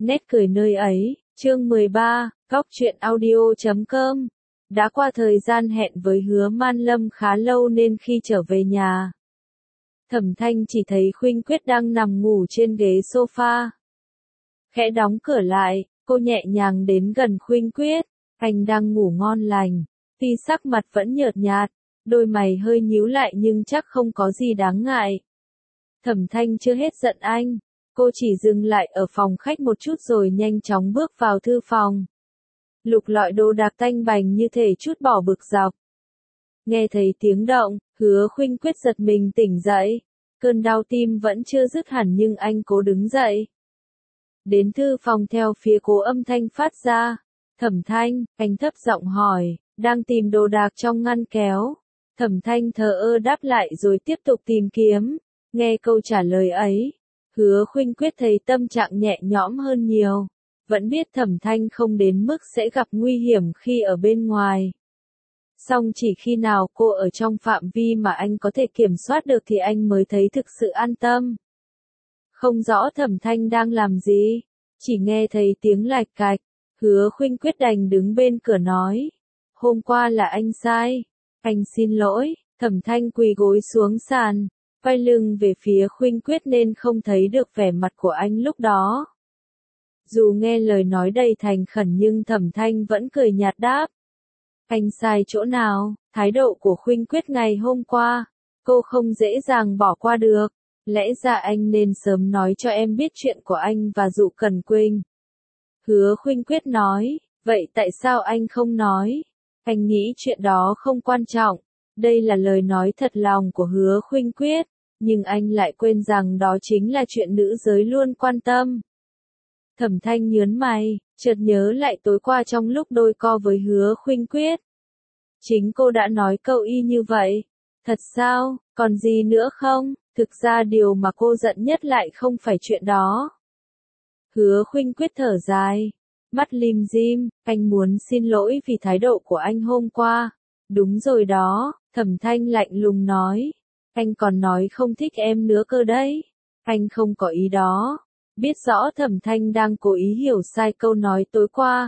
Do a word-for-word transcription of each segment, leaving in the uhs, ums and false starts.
Nét cười nơi ấy, chương mười ba, góc truyện audio chấm com. Đã qua thời gian hẹn với Hứa Man Lâm khá lâu nên khi trở về nhà, Thẩm Thanh chỉ thấy Khuynh Quyết đang nằm ngủ trên ghế sofa. Khẽ đóng cửa lại, cô nhẹ nhàng đến gần Khuynh Quyết, anh đang ngủ ngon lành, tuy sắc mặt vẫn nhợt nhạt, đôi mày hơi nhíu lại nhưng chắc không có gì đáng ngại. Thẩm Thanh chưa hết giận anh, cô chỉ dừng lại ở phòng khách một chút rồi nhanh chóng bước vào thư phòng. Lục lọi đồ đạc tanh bành như thể chút bỏ bực dọc. Nghe thấy tiếng động, Hứa Khuynh Quyết giật mình tỉnh dậy. Cơn đau tim vẫn chưa dứt hẳn nhưng anh cố đứng dậy. Đến thư phòng theo phía cố âm thanh phát ra. Thẩm Thanh, anh thấp giọng hỏi, đang tìm đồ đạc trong ngăn kéo. Thẩm Thanh thờ ơ đáp lại rồi tiếp tục tìm kiếm. Nghe câu trả lời ấy, Hứa Khuynh Quyết thấy tâm trạng nhẹ nhõm hơn nhiều. Vẫn biết Thẩm Thanh không đến mức sẽ gặp nguy hiểm khi ở bên ngoài. Song chỉ khi nào cô ở trong phạm vi mà anh có thể kiểm soát được thì anh mới thấy thực sự an tâm. Không rõ Thẩm Thanh đang làm gì, chỉ nghe thấy tiếng lạch cạch, Hứa Khuynh Quyết đành đứng bên cửa nói. Hôm qua là anh sai, anh xin lỗi. Thẩm Thanh quỳ gối xuống sàn, quay lưng về phía Khuynh Quyết nên không thấy được vẻ mặt của anh lúc đó. Dù nghe lời nói đầy thành khẩn nhưng Thẩm Thanh vẫn cười nhạt đáp. Anh sai chỗ nào? Thái độ của Khuynh Quyết ngày hôm qua, cô không dễ dàng bỏ qua được. Lẽ ra anh nên sớm nói cho em biết chuyện của anh và Dụ Cẩn Quỳnh. Hứa Khuynh Quyết nói, vậy tại sao anh không nói? Anh nghĩ chuyện đó không quan trọng. Đây là lời nói thật lòng của Hứa Khuynh Quyết, nhưng anh lại quên rằng đó chính là chuyện nữ giới luôn quan tâm. Thẩm Thanh nhớn mày, chợt nhớ lại tối qua trong lúc đôi co với Hứa Khuynh Quyết. Chính cô đã nói câu y như vậy. Thật sao, còn gì nữa không? Thực ra điều mà cô giận nhất lại không phải chuyện đó. Hứa Khuynh Quyết thở dài, mắt lim dim, anh muốn xin lỗi vì thái độ của anh hôm qua. Đúng rồi đó, Thẩm Thanh lạnh lùng nói. Anh còn nói không thích em nữa cơ đấy. Anh không có ý đó. Biết rõ Thẩm Thanh đang cố ý hiểu sai câu nói tối qua.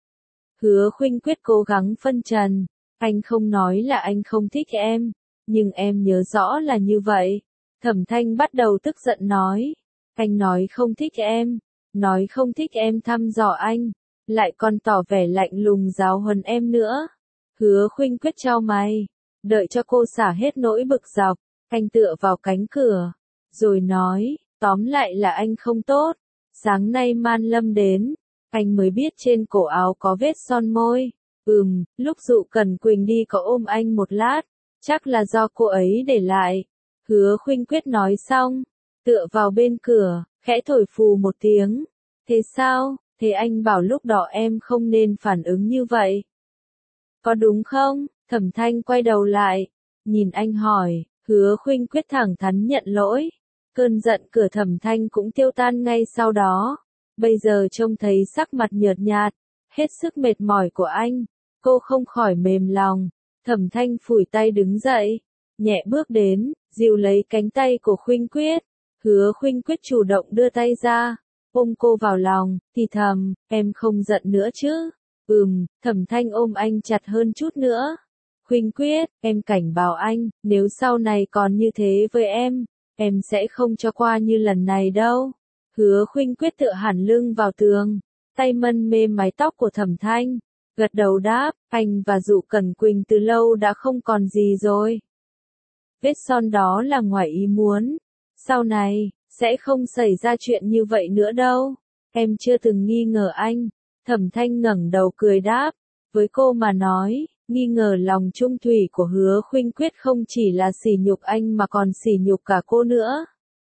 Hứa Khuynh Quyết cố gắng phân trần. Anh không nói là anh không thích em, nhưng em nhớ rõ là như vậy. Thẩm Thanh bắt đầu tức giận nói. Anh nói không thích em, nói không thích em thăm dò anh, lại còn tỏ vẻ lạnh lùng giáo huấn em nữa. Hứa Khuynh Quyết chau mày, đợi cho cô xả hết nỗi bực dọc, anh tựa vào cánh cửa, rồi nói, tóm lại là anh không tốt. Sáng nay Man Lâm đến, anh mới biết trên cổ áo có vết son môi. Ừm, lúc Dụ Cẩn Quỳnh đi có ôm anh một lát, chắc là do cô ấy để lại. Hứa Khuynh Quyết nói xong, tựa vào bên cửa, khẽ thổi phù một tiếng. Thế sao, thế anh bảo lúc đó em không nên phản ứng như vậy. Có đúng không? Thẩm Thanh quay đầu lại, nhìn anh hỏi. Hứa Khuynh Quyết thẳng thắn nhận lỗi. Cơn giận cửa Thẩm Thanh cũng tiêu tan ngay sau đó. Bây giờ trông thấy sắc mặt nhợt nhạt, hết sức mệt mỏi của anh, cô không khỏi mềm lòng. Thẩm Thanh phủi tay đứng dậy, nhẹ bước đến, dìu lấy cánh tay của Khuynh Quyết. Hứa Khuynh Quyết chủ động đưa tay ra, ôm cô vào lòng, thì thầm, em không giận nữa chứ? Ừm. Thẩm Thanh ôm anh chặt hơn chút nữa. Khuynh Quyết, em cảnh báo anh, nếu sau này còn như thế với em, em sẽ không cho qua như lần này đâu. Hứa Khuynh Quyết tựa hẳn lưng vào tường, tay mân mê mái tóc của Thẩm Thanh, gật đầu đáp, anh và Dụ Cẩn Quỳnh từ lâu đã không còn gì rồi. Vết son đó là ngoài ý muốn, sau này, sẽ không xảy ra chuyện như vậy nữa đâu. Em chưa từng nghi ngờ anh. Thẩm Thanh ngẩng đầu cười đáp, với cô mà nói, nghi ngờ lòng trung thủy của Hứa Khuynh Quyết không chỉ là sỉ nhục anh mà còn sỉ nhục cả cô nữa.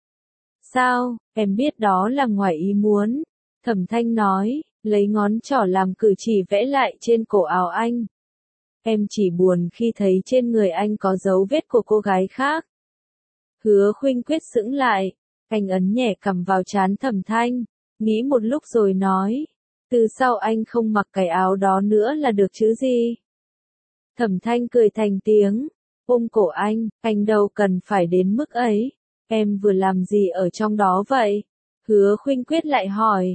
Sao, em biết đó là ngoài ý muốn. Thẩm Thanh nói, lấy ngón trỏ làm cử chỉ vẽ lại trên cổ áo anh. Em chỉ buồn khi thấy trên người anh có dấu vết của cô gái khác. Hứa Khuynh Quyết sững lại, anh ấn nhẹ cằm vào trán Thẩm Thanh, nghĩ một lúc rồi nói, từ sau anh không mặc cái áo đó nữa là được chứ gì. Thẩm Thanh cười thành tiếng, ôm cổ anh, anh đâu cần phải đến mức ấy. Em vừa làm gì ở trong đó vậy? Hứa Khuynh Quyết lại hỏi.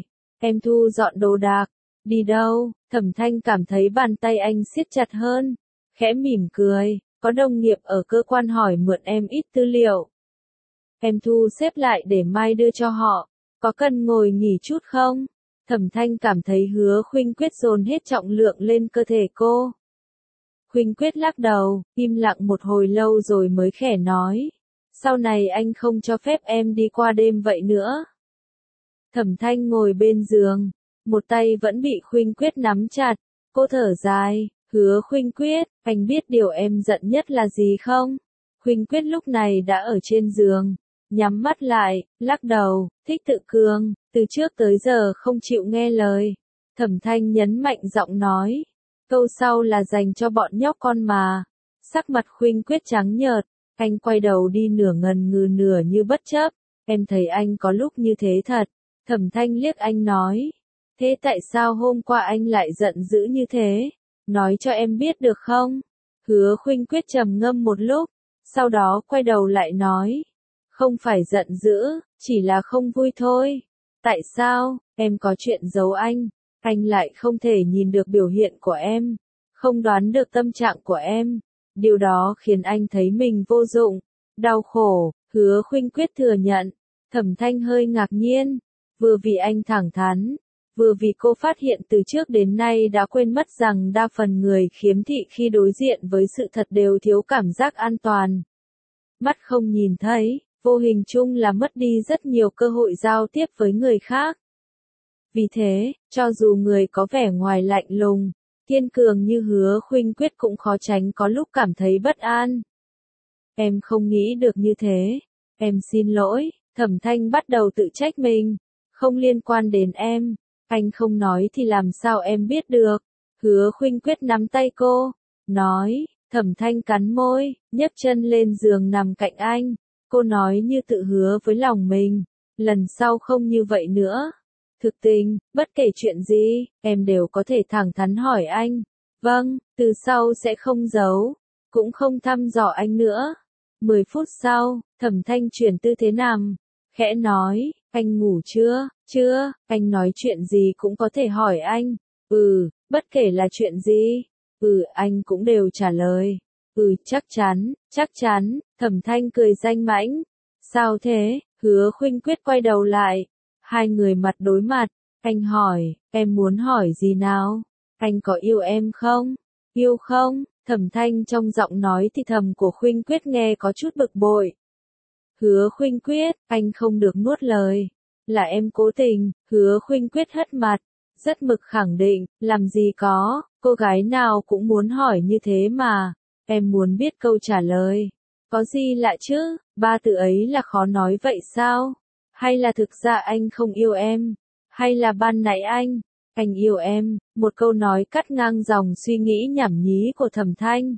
Em thu dọn đồ đạc. Đi đâu? Thẩm Thanh cảm thấy bàn tay anh siết chặt hơn. Khẽ mỉm cười, có đồng nghiệp ở cơ quan hỏi mượn em ít tư liệu. Em thu xếp lại để mai đưa cho họ. Có cần ngồi nghỉ chút không? Thẩm Thanh cảm thấy Hứa Khuynh Quyết dồn hết trọng lượng lên cơ thể cô. Khuynh Quyết lắc đầu, im lặng một hồi lâu rồi mới khẽ nói. Sau này anh không cho phép em đi qua đêm vậy nữa. Thẩm Thanh ngồi bên giường, một tay vẫn bị Khuynh Quyết nắm chặt. Cô thở dài, Hứa Khuynh Quyết, anh biết điều em giận nhất là gì không? Khuynh Quyết lúc này đã ở trên giường, nhắm mắt lại, lắc đầu, thích tự cường, từ trước tới giờ không chịu nghe lời. Thẩm Thanh nhấn mạnh giọng nói, câu sau là dành cho bọn nhóc con mà. Sắc mặt Khuynh Quyết trắng nhợt, anh quay đầu đi nửa ngần ngừ nửa như bất chấp, em thấy anh có lúc như thế thật. Thẩm Thanh liếc anh nói, thế tại sao hôm qua anh lại giận dữ như thế? Nói cho em biết được không? Hứa Khuynh Quyết trầm ngâm một lúc, sau đó quay đầu lại nói, không phải giận dữ, chỉ là không vui thôi. Tại sao? Em có chuyện giấu anh, anh lại không thể nhìn được biểu hiện của em, không đoán được tâm trạng của em. Điều đó khiến anh thấy mình vô dụng, đau khổ. Hứa Khuynh Quyết thừa nhận. Thẩm Thanh hơi ngạc nhiên, vừa vì anh thẳng thắn, vừa vì cô phát hiện từ trước đến nay đã quên mất rằng đa phần người khiếm thị khi đối diện với sự thật đều thiếu cảm giác an toàn. Mắt không nhìn thấy, vô hình chung là mất đi rất nhiều cơ hội giao tiếp với người khác. Vì thế, cho dù người có vẻ ngoài lạnh lùng, kiên cường như Hứa Khuynh Quyết cũng khó tránh có lúc cảm thấy bất an. Em không nghĩ được như thế, em xin lỗi. Thẩm Thanh bắt đầu tự trách mình, không liên quan đến em, anh không nói thì làm sao em biết được. Hứa Khuynh Quyết nắm tay cô, nói. Thẩm Thanh cắn môi, nhấc chân lên giường nằm cạnh anh. Cô nói như tự hứa với lòng mình, lần sau không như vậy nữa. Thực tình, bất kể chuyện gì, em đều có thể thẳng thắn hỏi anh. Vâng, từ sau sẽ không giấu, cũng không thăm dò anh nữa. Mười phút sau, Thẩm Thanh chuyển tư thế nằm, khẽ nói, anh ngủ chưa? Chưa, anh nói chuyện gì cũng có thể hỏi anh. Ừ, bất kể là chuyện gì. Ừ, anh cũng đều trả lời. Ừ, chắc chắn, chắc chắn. Thẩm Thanh cười danh mãnh. Sao thế? Hứa Khuynh Quyết quay đầu lại. Hai người mặt đối mặt. Anh hỏi, em muốn hỏi gì nào? Anh có yêu em không? Yêu không? Thẩm Thanh trong giọng nói thì thầm của Khuynh Quyết nghe có chút bực bội. Hứa Khuynh Quyết, anh không được nuốt lời. Là em cố tình. Hứa Khuynh Quyết hất mặt, rất mực khẳng định, làm gì có, cô gái nào cũng muốn hỏi như thế mà. Em muốn biết câu trả lời. Có gì lạ chứ, ba từ ấy là khó nói vậy sao? Hay là thực ra anh không yêu em? Hay là ban nãy anh, anh yêu em? Một câu nói cắt ngang dòng suy nghĩ nhảm nhí của Thẩm Thanh.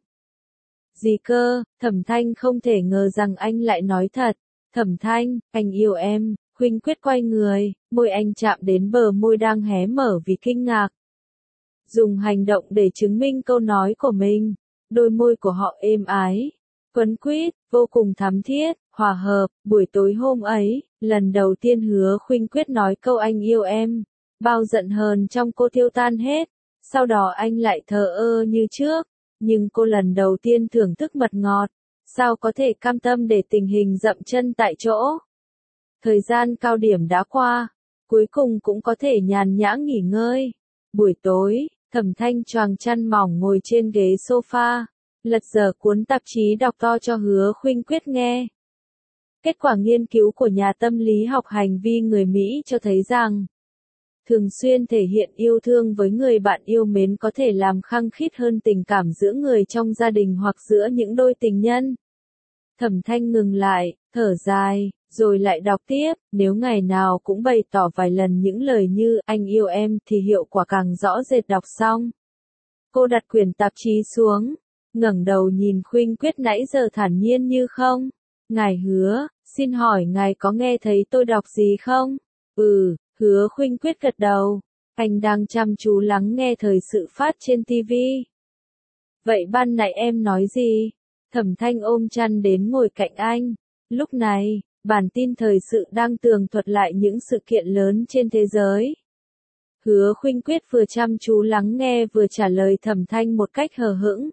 Gì cơ? Thẩm Thanh không thể ngờ rằng anh lại nói thật. Thẩm Thanh, anh yêu em. Khuynh Quyết quay người, môi anh chạm đến bờ môi đang hé mở vì kinh ngạc. Dùng hành động để chứng minh câu nói của mình. Đôi môi của họ êm ái, quấn quýt, vô cùng thắm thiết, hòa hợp. Buổi tối hôm ấy, lần đầu tiên Hứa Khuynh Quyết nói câu anh yêu em. Bao giận hờn trong cô tiêu tan hết. Sau đó anh lại thờ ơ như trước. Nhưng cô lần đầu tiên thưởng thức mật ngọt. Sao có thể cam tâm để tình hình dậm chân tại chỗ? Thời gian cao điểm đã qua, cuối cùng cũng có thể nhàn nhã nghỉ ngơi. Buổi tối, Thẩm Thanh choàng chăn mỏng ngồi trên ghế sofa, lật dở cuốn tạp chí đọc to cho Hứa Khuynh Quyết nghe. Kết quả nghiên cứu của nhà tâm lý học hành vi người Mỹ cho thấy rằng, thường xuyên thể hiện yêu thương với người bạn yêu mến có thể làm khăng khít hơn tình cảm giữa người trong gia đình hoặc giữa những đôi tình nhân. Thẩm Thanh ngừng lại, thở dài, rồi lại đọc tiếp, nếu ngày nào cũng bày tỏ vài lần những lời như anh yêu em thì hiệu quả càng rõ rệt. Đọc xong, cô đặt quyển tạp chí xuống, ngẩng đầu nhìn Khuynh Quyết nãy giờ thản nhiên như không. Ngài Hứa, xin hỏi ngài có nghe thấy tôi đọc gì không? Ừ, Hứa Khuynh Quyết gật đầu, anh đang chăm chú lắng nghe thời sự phát trên ti vi. Vậy ban nãy em nói gì? Thẩm Thanh ôm chăn đến ngồi cạnh anh. Lúc này, bản tin thời sự đang tường thuật lại những sự kiện lớn trên thế giới. Hứa Khuynh Quyết vừa chăm chú lắng nghe vừa trả lời Thẩm Thanh một cách hờ hững.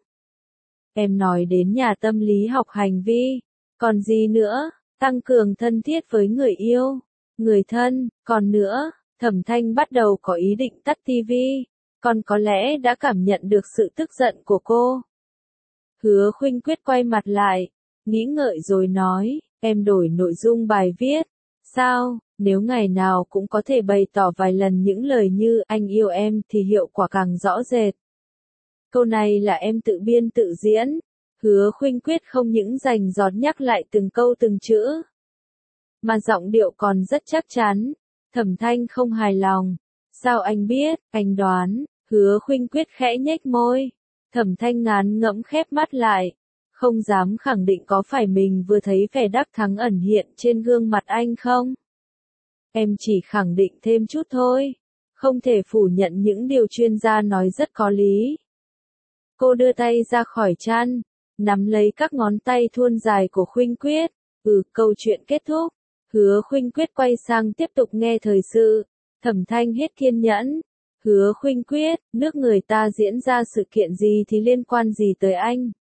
Em nói đến nhà tâm lý học hành vi, còn gì nữa, tăng cường thân thiết với người yêu, người thân, còn nữa, Thẩm Thanh bắt đầu có ý định tắt tivi, còn có lẽ đã cảm nhận được sự tức giận của cô. Hứa Khuynh Quyết quay mặt lại, nghĩ ngợi rồi nói, em đổi nội dung bài viết, sao, nếu ngày nào cũng có thể bày tỏ vài lần những lời như anh yêu em thì hiệu quả càng rõ rệt. Câu này là em tự biên tự diễn, Hứa Khuynh Quyết không những rành rọt nhắc lại từng câu từng chữ, mà giọng điệu còn rất chắc chắn. Thẩm Thanh không hài lòng, sao anh biết, anh đoán, Hứa Khuynh Quyết khẽ nhếch môi. Thẩm Thanh ngán ngẫm khép mắt lại, không dám khẳng định có phải mình vừa thấy vẻ đắc thắng ẩn hiện trên gương mặt anh không. Em chỉ khẳng định thêm chút thôi, không thể phủ nhận những điều chuyên gia nói rất có lý. Cô đưa tay ra khỏi chăn, nắm lấy các ngón tay thuôn dài của Khuynh Quyết. Ừ, câu chuyện kết thúc. Hứa Khuynh Quyết quay sang tiếp tục nghe thời sự. Thẩm Thanh hết kiên nhẫn. Hứa Khuynh Quyết, nước người ta diễn ra sự kiện gì thì liên quan gì tới anh?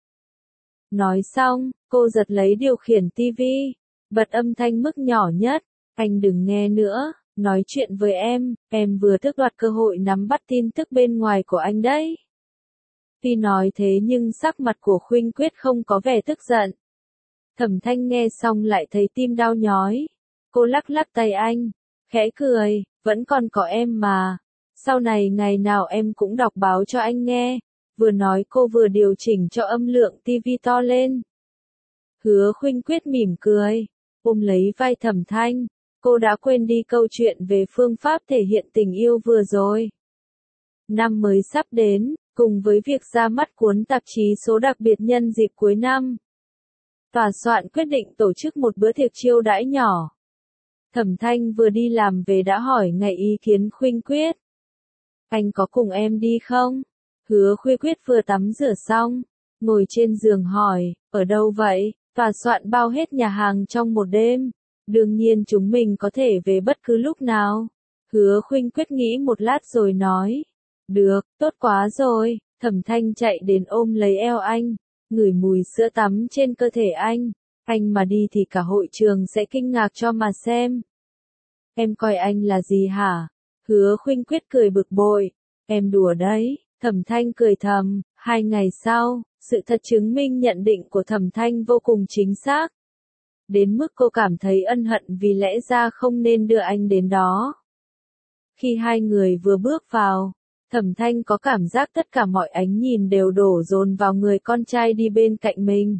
Nói xong, cô giật lấy điều khiển tivi, bật âm thanh mức nhỏ nhất. Anh đừng nghe nữa, nói chuyện với em, em vừa tước đoạt cơ hội nắm bắt tin tức bên ngoài của anh đấy. Tuy nói thế nhưng sắc mặt của Khuynh Quyết không có vẻ tức giận. Thẩm Thanh nghe xong lại thấy tim đau nhói. Cô lắc lắc tay anh, khẽ cười, vẫn còn có em mà. Sau này ngày nào em cũng đọc báo cho anh nghe. Vừa nói cô vừa điều chỉnh cho âm lượng tivi to lên. Hứa Khuynh Quyết mỉm cười, ôm lấy vai Thẩm Thanh. Cô đã quên đi câu chuyện về phương pháp thể hiện tình yêu vừa rồi. Năm mới sắp đến, cùng với việc ra mắt cuốn tạp chí số đặc biệt nhân dịp cuối năm, tòa soạn quyết định tổ chức một bữa tiệc chiêu đãi nhỏ. Thẩm Thanh vừa đi làm về đã hỏi ngay ý kiến Khuynh Quyết. Anh có cùng em đi không? Hứa Khuynh Quyết vừa tắm rửa xong, ngồi trên giường hỏi, ở đâu vậy? Tòa soạn bao hết nhà hàng trong một đêm. Đương nhiên chúng mình có thể về bất cứ lúc nào. Hứa Khuynh Quyết nghĩ một lát rồi nói. Được, tốt quá rồi. Thẩm Thanh chạy đến ôm lấy eo anh, ngửi mùi sữa tắm trên cơ thể anh. Anh mà đi thì cả hội trường sẽ kinh ngạc cho mà xem. Em coi anh là gì hả? Hứa Khuynh Quyết cười bực bội. Em đùa đấy. Thẩm Thanh cười thầm. Hai ngày sau, sự thật chứng minh nhận định của Thẩm Thanh vô cùng chính xác. Đến mức cô cảm thấy ân hận vì lẽ ra không nên đưa anh đến đó. Khi hai người vừa bước vào, Thẩm Thanh có cảm giác tất cả mọi ánh nhìn đều đổ dồn vào người con trai đi bên cạnh mình.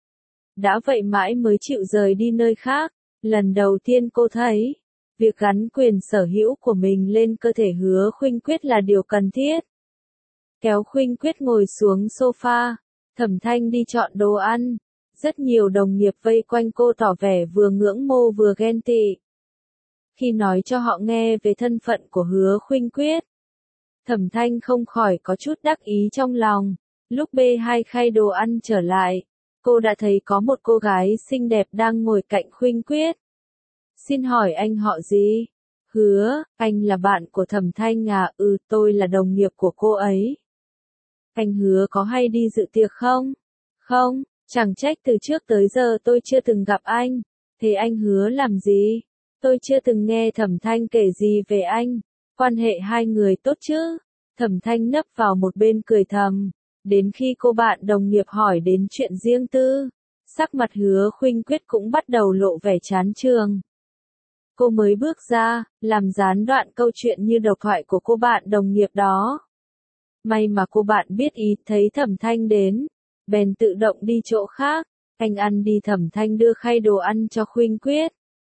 Đã vậy mãi mới chịu rời đi nơi khác. Lần đầu tiên cô thấy, việc gắn quyền sở hữu của mình lên cơ thể Hứa Khuynh Quyết là điều cần thiết. Kéo Khuynh Quyết ngồi xuống sofa, Thẩm Thanh đi chọn đồ ăn. Rất nhiều đồng nghiệp vây quanh cô tỏ vẻ vừa ngưỡng mộ vừa ghen tị. Khi nói cho họ nghe về thân phận của Hứa Khuynh Quyết, Thẩm Thanh không khỏi có chút đắc ý trong lòng. Lúc bê hai khay đồ ăn trở lại, cô đã thấy có một cô gái xinh đẹp đang ngồi cạnh Khuynh Quyết. Xin hỏi anh họ gì? Hứa, anh là bạn của Thẩm Thanh à? Ừ, tôi là đồng nghiệp của cô ấy. Anh Hứa có hay đi dự tiệc không? Không, chẳng trách từ trước tới giờ tôi chưa từng gặp anh. Thế anh Hứa làm gì? Tôi chưa từng nghe Thẩm Thanh kể gì về anh. Quan hệ hai người tốt chứ? Thẩm Thanh nấp vào một bên cười thầm. Đến khi cô bạn đồng nghiệp hỏi đến chuyện riêng tư, sắc mặt Hứa Khuynh Quyết cũng bắt đầu lộ vẻ chán chường. Cô mới bước ra, làm gián đoạn câu chuyện như độc thoại của cô bạn đồng nghiệp đó. May mà cô bạn biết ý thấy Thẩm Thanh đến, bèn tự động đi chỗ khác. Anh ăn đi. Thẩm Thanh đưa khay đồ ăn cho Khuynh Quyết.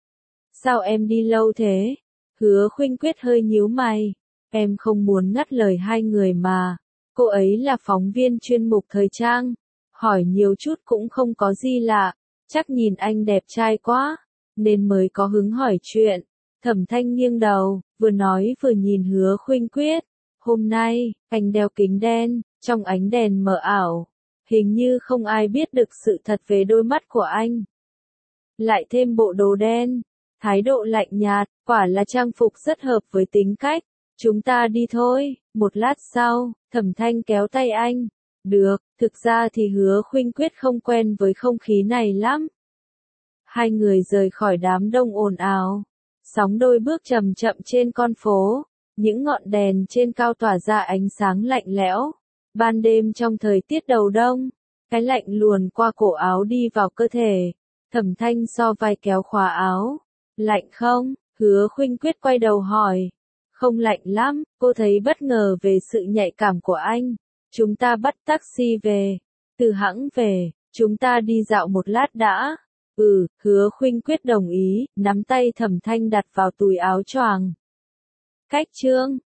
Sao em đi lâu thế? Hứa Khuynh Quyết hơi nhíu mày. Em không muốn ngắt lời hai người mà. Cô ấy là phóng viên chuyên mục thời trang. Hỏi nhiều chút cũng không có gì lạ. Chắc nhìn anh đẹp trai quá, nên mới có hứng hỏi chuyện. Thẩm Thanh nghiêng đầu, vừa nói vừa nhìn Hứa Khuynh Quyết. Hôm nay, anh đeo kính đen, trong ánh đèn mờ ảo. Hình như không ai biết được sự thật về đôi mắt của anh. Lại thêm bộ đồ đen, thái độ lạnh nhạt, quả là trang phục rất hợp với tính cách. Chúng ta đi thôi, một lát sau, Thẩm Thanh kéo tay anh. Được, thực ra thì Hứa Khuynh Quyết không quen với không khí này lắm. Hai người rời khỏi đám đông ồn ào. Sóng đôi bước chậm chậm trên con phố. Những ngọn đèn trên cao tỏa ra ánh sáng lạnh lẽo. Ban đêm trong thời tiết đầu đông, cái lạnh luồn qua cổ áo đi vào cơ thể. Thẩm Thanh so vai kéo khóa áo. Lạnh không? Hứa Khuynh Quyết quay đầu hỏi. Không lạnh lắm, cô thấy bất ngờ về sự nhạy cảm của anh. Chúng ta bắt taxi về. Từ hãng về, chúng ta đi dạo một lát đã. Ừ, Hứa Khuynh Quyết đồng ý, nắm tay Thẩm Thanh đặt vào túi áo choàng. Cách chương